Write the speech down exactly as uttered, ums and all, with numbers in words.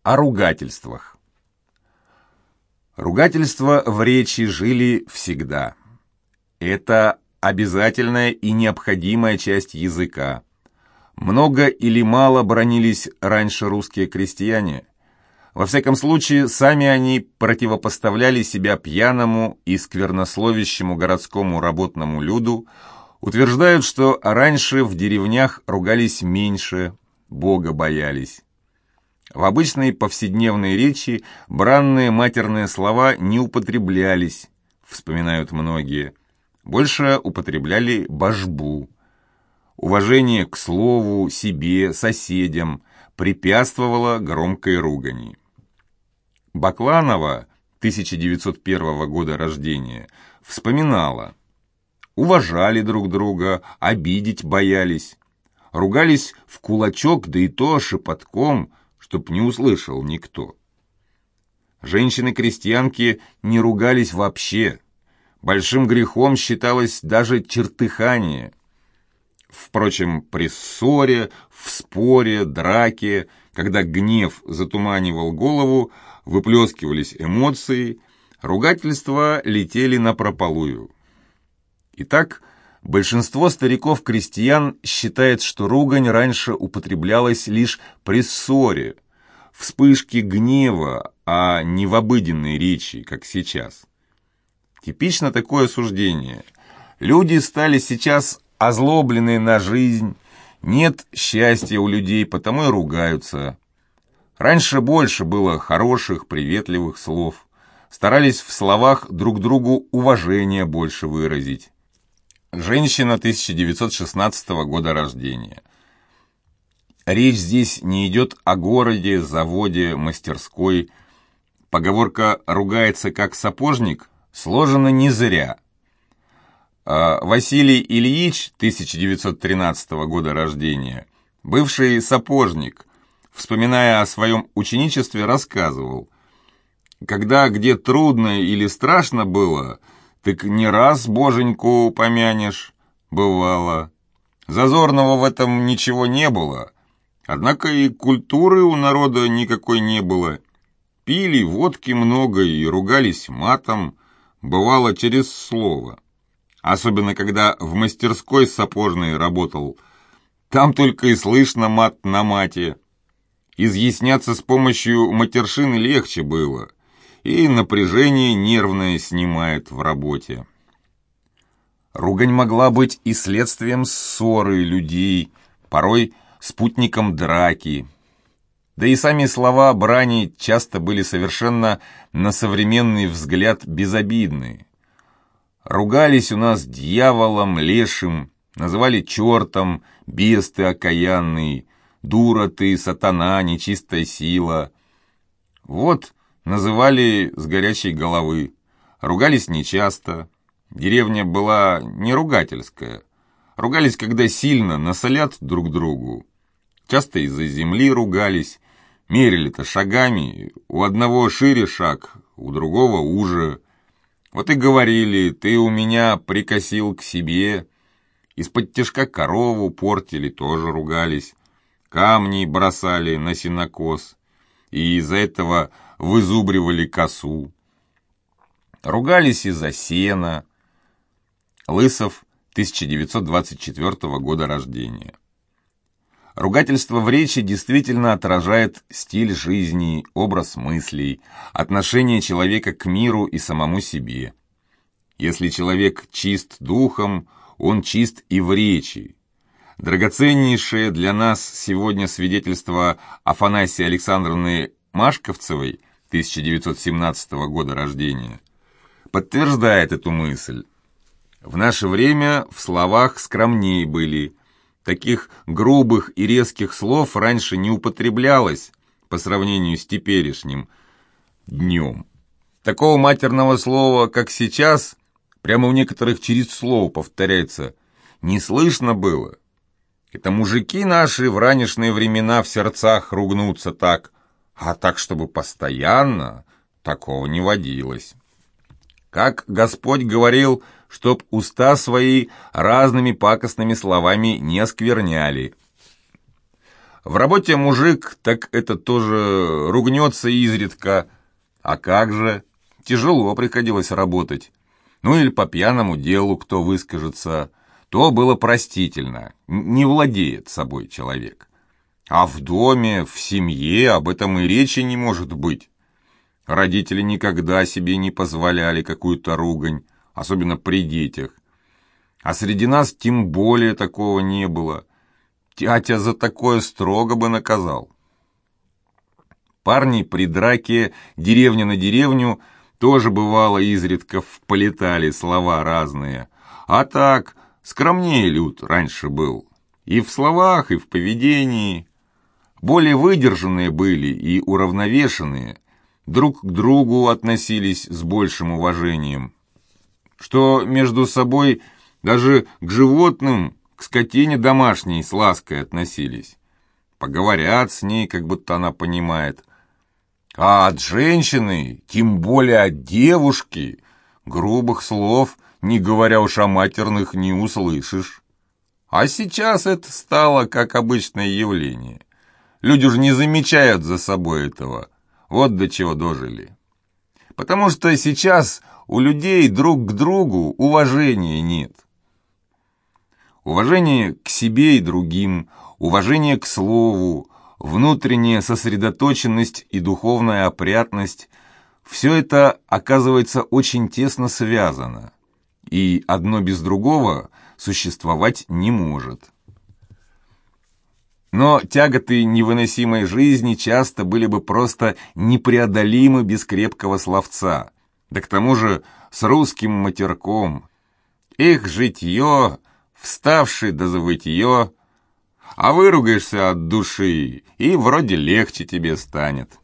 О ругательствах. Ругательства в речи жили всегда. Это обязательная и необходимая часть языка. Много или мало бранились раньше русские крестьяне. Во всяком случае, сами они противопоставляли себя пьяному и сквернословящему городскому работному люду, утверждают, что раньше в деревнях ругались меньше, Бога боялись. В обычной повседневной речи бранные матерные слова не употреблялись, вспоминают многие. Больше употребляли божбу. Уважение к слову, себе, соседям препятствовало громкой ругани. Бакланова, тысяча девятьсот первого года рождения, вспоминала: уважали друг друга, обидеть боялись. Ругались в кулачок, да и то шепотком, чтоб не услышал никто. Женщины-крестьянки не ругались вообще. Большим грехом считалось даже чертыхание. Впрочем, при ссоре, в споре, драке, когда гнев затуманивал голову, выплескивались эмоции, ругательства летели напропалую. Итак, большинство стариков-крестьян считает, что ругань раньше употреблялась лишь при ссоре, вспышке гнева, а не в обыденной речи, как сейчас. Типично такое суждение. Люди стали сейчас озлоблены на жизнь, нет счастья у людей, потому и ругаются. Раньше больше было хороших, приветливых слов. Старались в словах друг другу уважение больше выразить. Женщина тысяча девятьсот шестнадцатого года рождения. Речь здесь не идет о городе, заводе, мастерской. Поговорка «ругается как сапожник» сложена не зря. А Василий Ильич, тысяча девятьсот тринадцатого года рождения, бывший сапожник, вспоминая о своем ученичестве, рассказывал: «Когда где трудно или страшно было, так не раз боженьку помянешь, бывало. Зазорного в этом ничего не было, однако и культуры у народа никакой не было. Пили водки много и ругались матом, бывало через слово. Особенно, когда в мастерской сапожной работал, там только и слышно мат на мате. Изъясняться с помощью матершины легче было, и напряжение нервное снимает в работе». Ругань могла быть и следствием ссоры людей, порой спутником драки. Да и сами слова брани часто были совершенно на современный взгляд безобидны. Ругались у нас дьяволом, лешим, называли чертом, бес ты окаянный, дура ты, сатана, нечистая сила. Вот называли с горячей головы. Ругались нечасто. Деревня была не ругательская. Ругались, когда сильно насолят друг другу. Часто из-за земли ругались. Мерили-то шагами. У одного шире шаг, у другого уже. Вот и говорили: ты у меня прикосил к себе. Из-под тишка корову портили, тоже ругались. Камни бросали на сенокос. И из-за этого вызубривали косу. Ругались из-за сена. Лысов, тысяча девятьсот двадцать четвёртого года рождения. Ругательство в речи действительно отражает стиль жизни, образ мыслей, отношение человека к миру и самому себе. Если человек чист духом, он чист и в речи. Драгоценнейшее для нас сегодня свидетельство Афанасии Александровны Машковцевой, тысяча девятьсот семнадцатого года рождения, подтверждает эту мысль. В наше время в словах скромней были. Таких грубых и резких слов раньше не употреблялось по сравнению с теперешним днем. Такого матерного слова, как сейчас, прямо у некоторых через слово повторяется, не слышно было. Это мужики наши в ранешные времена в сердцах ругнутся так, а так, чтобы постоянно, такого не водилось. Как Господь говорил, чтоб уста свои разными пакостными словами не оскверняли. В работе мужик, так это тоже ругнется изредка. А как же? Тяжело приходилось работать. Ну или по пьяному делу кто выскажется, то было простительно, не владеет собой человек. А в доме, в семье об этом и речи не может быть. Родители никогда себе не позволяли какую-то ругань, особенно при детях. А среди нас тем более такого не было. Тятя за такое строго бы наказал. Парни при драке деревня на деревню тоже бывало изредка вполетали слова разные. А так, скромнее люд раньше был. И в словах, и в поведении. Более выдержанные были и уравновешенные. Друг к другу относились с большим уважением. Что между собой даже к животным, к скотине домашней с лаской относились. Поговорят с ней, как будто она понимает. А от женщины, тем более от девушки, грубых слов, не говоря уж о матерных, не услышишь. А сейчас это стало как обычное явление. Люди уже не замечают за собой этого. Вот до чего дожили. Потому что сейчас у людей друг к другу уважения нет. Уважение к себе и другим, уважение к слову, внутренняя сосредоточенность и духовная опрятность – все это, оказывается, очень тесно связано, и одно без другого существовать не может. Но тяготы невыносимой жизни часто были бы просто непреодолимы без крепкого словца, да к тому же с русским матерком. Эх, житье, вставший да завытье, а выругаешься от души, и вроде легче тебе станет.